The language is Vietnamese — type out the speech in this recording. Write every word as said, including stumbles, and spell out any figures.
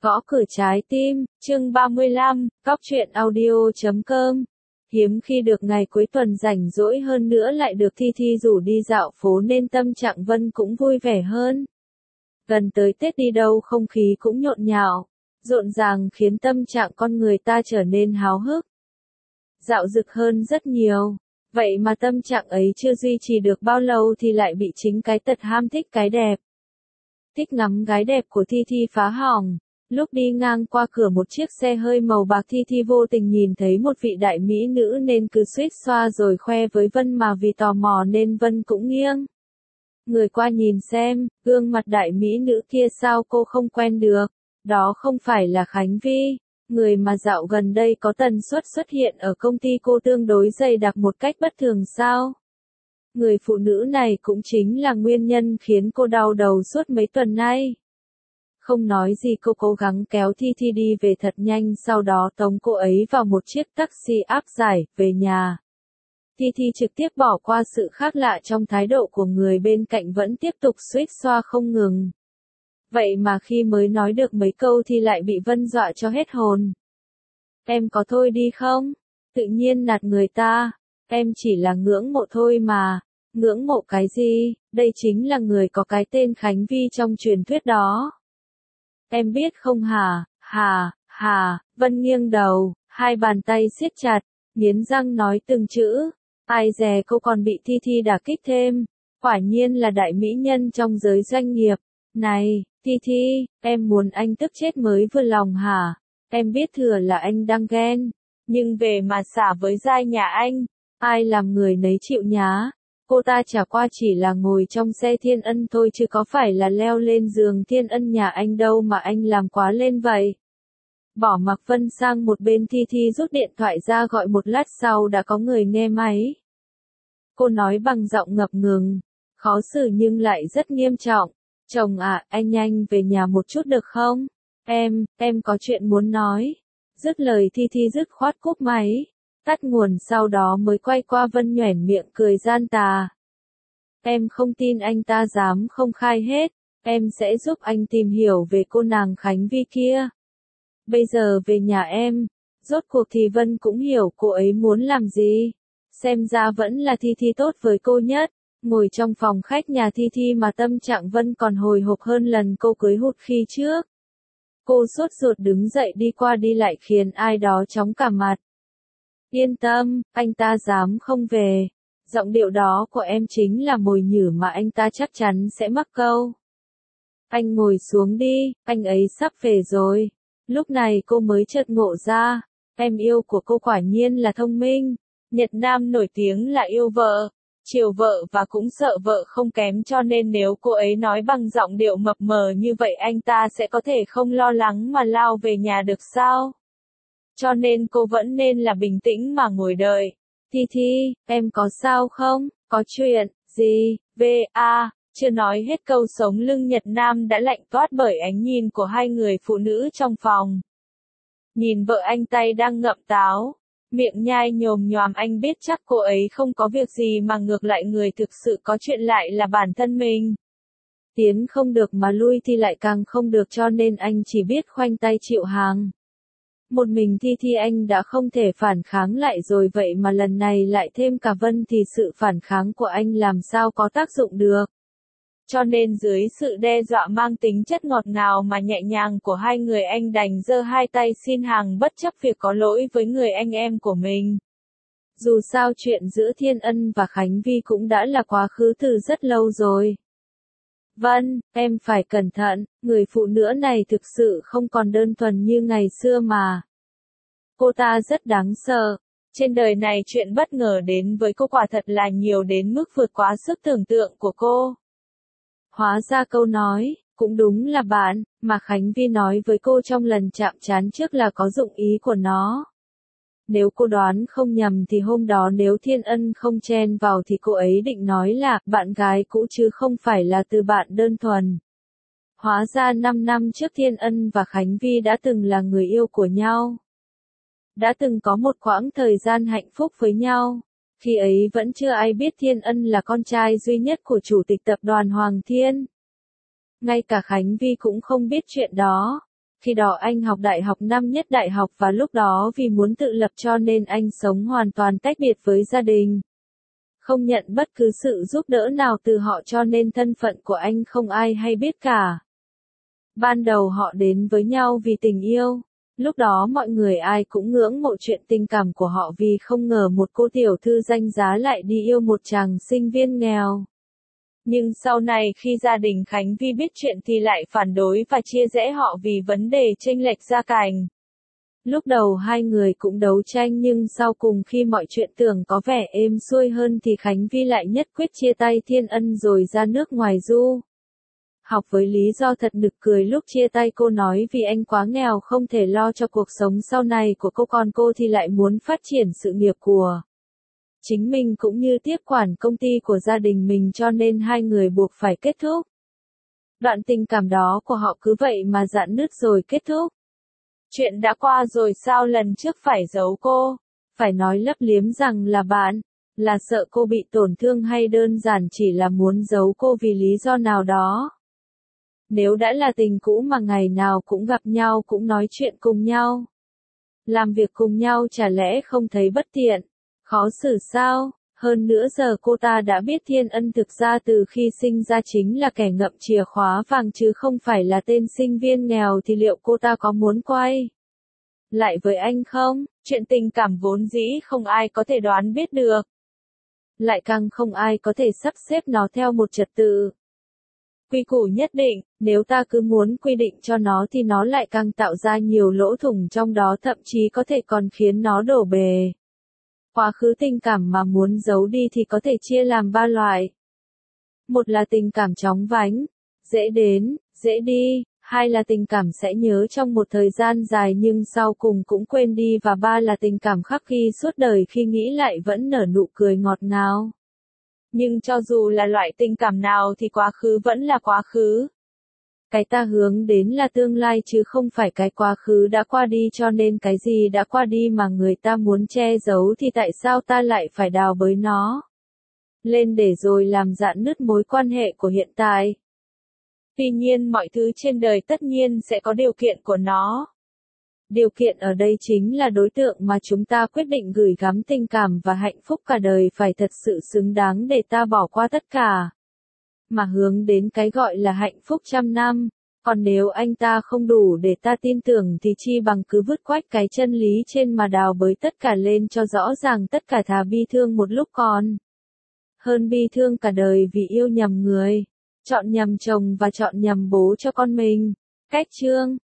Gõ cửa trái tim, chương ba mươi lăm, cóc truyện audio chấm com. Hiếm khi được ngày cuối tuần rảnh rỗi hơn nữa lại được Thi Thi rủ đi dạo phố nên tâm trạng Vân cũng vui vẻ hơn. Gần tới Tết đi đâu không khí cũng nhộn nhạo, rộn ràng khiến tâm trạng con người ta trở nên háo hức, dạo dực hơn rất nhiều. Vậy mà tâm trạng ấy chưa duy trì được bao lâu thì lại bị chính cái tật ham thích cái đẹp, thích ngắm gái đẹp của Thi Thi phá hỏng. Lúc đi ngang qua cửa một chiếc xe hơi màu bạc, Thi Thi vô tình nhìn thấy một vị đại mỹ nữ nên cứ suýt xoa rồi khoe với Vân, mà vì tò mò nên Vân cũng nghiêng người qua nhìn xem, gương mặt đại mỹ nữ kia sao cô không quen được. Đó không phải là Khánh Vi, người mà dạo gần đây có tần suất xuất hiện ở công ty cô tương đối dày đặc một cách bất thường sao? Người phụ nữ này cũng chính là nguyên nhân khiến cô đau đầu suốt mấy tuần nay. Không nói gì, cô cố gắng kéo Thi Thi đi về thật nhanh, sau đó tống cô ấy vào một chiếc taxi áp giải về nhà. Thi Thi trực tiếp bỏ qua sự khác lạ trong thái độ của người bên cạnh, vẫn tiếp tục suýt xoa không ngừng. Vậy mà khi mới nói được mấy câu thì lại bị Vân dọa cho hết hồn. Em có thôi đi không? Tự nhiên nạt người ta. Em chỉ là ngưỡng mộ thôi mà. Ngưỡng mộ cái gì? Đây chính là người có cái tên Khánh Vi trong truyền thuyết đó. Em biết không hả? Hà, hà, Vân nghiêng đầu, hai bàn tay siết chặt, nghiến răng nói từng chữ. Ai dè cô còn bị Thi Thi đả kích thêm. Quả nhiên là đại mỹ nhân trong giới doanh nghiệp. Này, Thi Thi, em muốn anh tức chết mới vừa lòng hả? Em biết thừa là anh đang ghen, nhưng về mà xả với giai nhà anh, ai làm người nấy chịu nhá. Cô ta chả qua chỉ là ngồi trong xe Thiên Ân thôi chứ có phải là leo lên giường Thiên Ân nhà anh đâu mà anh làm quá lên vậy. Bỏ mặc Vân sang một bên, Thi Thi rút điện thoại ra gọi, một lát sau đã có người nghe máy. Cô nói bằng giọng ngập ngừng, khó xử nhưng lại rất nghiêm trọng. Chồng à, anh nhanh về nhà một chút được không? Em, em có chuyện muốn nói. Dứt lời Thi Thi dứt khoát cúp máy, tắt nguồn, sau đó mới quay qua Vân nhoẻn miệng cười gian tà. Em không tin anh ta dám không khai hết, em sẽ giúp anh tìm hiểu về cô nàng Khánh Vi kia. Bây giờ về nhà em. Rốt cuộc thì Vân cũng hiểu cô ấy muốn làm gì. Xem ra vẫn là Thi Thi tốt với cô nhất. Ngồi trong phòng khách nhà Thi Thi mà tâm trạng Vân còn hồi hộp hơn lần cô cưới hụt khi trước. Cô sốt ruột đứng dậy đi qua đi lại khiến ai đó chóng cả mặt. Yên tâm, anh ta dám không về. Giọng điệu đó của em chính là mồi nhử mà anh ta chắc chắn sẽ mắc câu. Anh ngồi xuống đi, anh ấy sắp về rồi. Lúc này cô mới chợt ngộ ra, em yêu của cô quả nhiên là thông minh. Nhật Nam nổi tiếng là yêu vợ, chiều vợ và cũng sợ vợ không kém, cho nên nếu cô ấy nói bằng giọng điệu mập mờ như vậy anh ta sẽ có thể không lo lắng mà lao về nhà được sao? Cho nên cô vẫn nên là bình tĩnh mà ngồi đợi. Thi Thi, em có sao không? Có chuyện gì? Về a. Chưa nói hết câu, sống lưng Nhật Nam đã lạnh toát bởi ánh nhìn của hai người phụ nữ trong phòng. Nhìn vợ anh tay đang ngậm táo, miệng nhai nhồm nhoàm, anh biết chắc cô ấy không có việc gì mà ngược lại người thực sự có chuyện lại là bản thân mình. Tiến không được mà lui thì lại càng không được, cho nên anh chỉ biết khoanh tay chịu hàng. Một mình Thi Thi anh đã không thể phản kháng lại rồi, vậy mà lần này lại thêm cả Vân thì sự phản kháng của anh làm sao có tác dụng được. Cho nên dưới sự đe dọa mang tính chất ngọt ngào mà nhẹ nhàng của hai người, anh đành giơ hai tay xin hàng bất chấp việc có lỗi với người anh em của mình. Dù sao chuyện giữa Thiên Ân và Khánh Vi cũng đã là quá khứ từ rất lâu rồi. Vân, em phải cẩn thận, người phụ nữ này thực sự không còn đơn thuần như ngày xưa mà. Cô ta rất đáng sợ. Trên đời này chuyện bất ngờ đến với cô quả thật là nhiều đến mức vượt quá sức tưởng tượng của cô. Hóa ra câu nói, cũng đúng là bạn, mà Khánh Vi nói với cô trong lần chạm trán trước là có dụng ý của nó. Nếu cô đoán không nhầm thì hôm đó nếu Thiên Ân không chen vào thì cô ấy định nói là bạn gái cũ chứ không phải là từ bạn đơn thuần. Hóa ra năm năm trước Thiên Ân và Khánh Vi đã từng là người yêu của nhau. Đã từng có một quãng thời gian hạnh phúc với nhau. Khi ấy vẫn chưa ai biết Thiên Ân là con trai duy nhất của chủ tịch tập đoàn Hoàng Thiên. Ngay cả Khánh Vi cũng không biết chuyện đó. Khi đó anh học đại học năm nhất đại học và lúc đó vì muốn tự lập cho nên anh sống hoàn toàn tách biệt với gia đình. Không nhận bất cứ sự giúp đỡ nào từ họ cho nên thân phận của anh không ai hay biết cả. Ban đầu họ đến với nhau vì tình yêu. Lúc đó mọi người ai cũng ngưỡng mộ chuyện tình cảm của họ vì không ngờ một cô tiểu thư danh giá lại đi yêu một chàng sinh viên nghèo. Nhưng sau này khi gia đình Khánh Vi biết chuyện thì lại phản đối và chia rẽ họ vì vấn đề chênh lệch gia cảnh. Lúc đầu hai người cũng đấu tranh nhưng sau cùng khi mọi chuyện tưởng có vẻ êm xuôi hơn thì Khánh Vi lại nhất quyết chia tay Thiên Ân rồi ra nước ngoài du học với lý do thật nực cười. Lúc chia tay cô nói vì anh quá nghèo không thể lo cho cuộc sống sau này của cô, còn cô thì lại muốn phát triển sự nghiệp của chính mình cũng như tiếp quản công ty của gia đình mình cho nên hai người buộc phải kết thúc. Đoạn tình cảm đó của họ cứ vậy mà rạn nứt rồi kết thúc. Chuyện đã qua rồi sao lần trước phải giấu cô? Phải nói lấp liếm rằng là bạn, là sợ cô bị tổn thương hay đơn giản chỉ là muốn giấu cô vì lý do nào đó? Nếu đã là tình cũ mà ngày nào cũng gặp nhau cũng nói chuyện cùng nhau, làm việc cùng nhau chả lẽ không thấy bất tiện, khó xử sao? Hơn nữa giờ cô ta đã biết Thiên Ân thực ra từ khi sinh ra chính là kẻ ngậm chìa khóa vàng chứ không phải là tên sinh viên nghèo thì liệu cô ta có muốn quay lại với anh không? Chuyện tình cảm vốn dĩ không ai có thể đoán biết được. Lại càng không ai có thể sắp xếp nó theo một trật tự quy củ nhất định, nếu ta cứ muốn quy định cho nó thì nó lại càng tạo ra nhiều lỗ thủng trong đó, thậm chí có thể còn khiến nó đổ bể. Quá khứ tình cảm mà muốn giấu đi thì có thể chia làm ba loại. Một là tình cảm chóng vánh, dễ đến, dễ đi. Hai là tình cảm sẽ nhớ trong một thời gian dài nhưng sau cùng cũng quên đi, và ba là tình cảm khắc ghi suốt đời khi nghĩ lại vẫn nở nụ cười ngọt ngào. Nhưng cho dù là loại tình cảm nào thì quá khứ vẫn là quá khứ. Cái ta hướng đến là tương lai chứ không phải cái quá khứ đã qua đi, cho nên cái gì đã qua đi mà người ta muốn che giấu thì tại sao ta lại phải đào bới nó lên để rồi làm rạn nứt mối quan hệ của hiện tại. Tuy nhiên mọi thứ trên đời tất nhiên sẽ có điều kiện của nó. Điều kiện ở đây chính là đối tượng mà chúng ta quyết định gửi gắm tình cảm và hạnh phúc cả đời phải thật sự xứng đáng để ta bỏ qua tất cả mà hướng đến cái gọi là hạnh phúc trăm năm. Còn nếu anh ta không đủ để ta tin tưởng thì chi bằng cứ vứt quách cái chân lý trên mà đào bới tất cả lên cho rõ ràng tất cả, thà bi thương một lúc còn hơn bi thương cả đời vì yêu nhầm người, chọn nhầm chồng và chọn nhầm bố cho con mình. Cách chương